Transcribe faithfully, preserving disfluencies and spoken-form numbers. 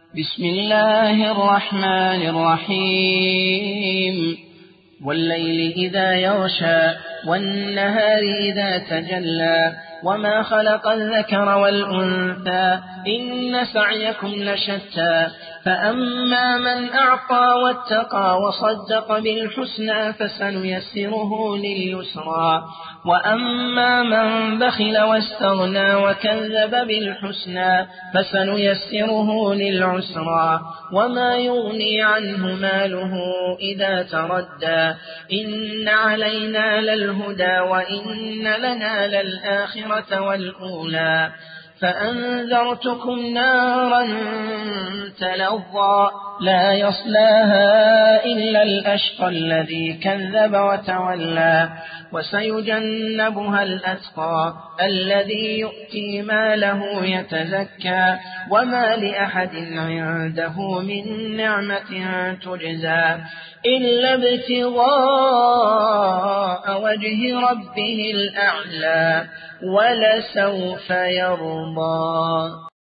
بسم الله الرحمن الرحيم والليل إذا يغشى والنهار إذا تجلى وما خلق الذكر والأنثى إن سعيكم لشتى فأما من أعطى واتقى وصدق بالحسنى فسنيسره لليسرى وأما من بخل واستغنى وكذب بالحسنى فسنيسره للعسرى وما يغني عنه ماله إذا تردى إن علينا للهدى وإن لنا للآخرة والأولى فأنذرتكم نارا تلظى لا يصلاها إلا الأشقى الذي كذب وتولى وسيجنبها الأتقى الذي يؤتي ماله يتزكى وما لأحد عنده من نعمة تجزى إلا ابتغاء وجه ربه الأعلى ولسوف يرضى.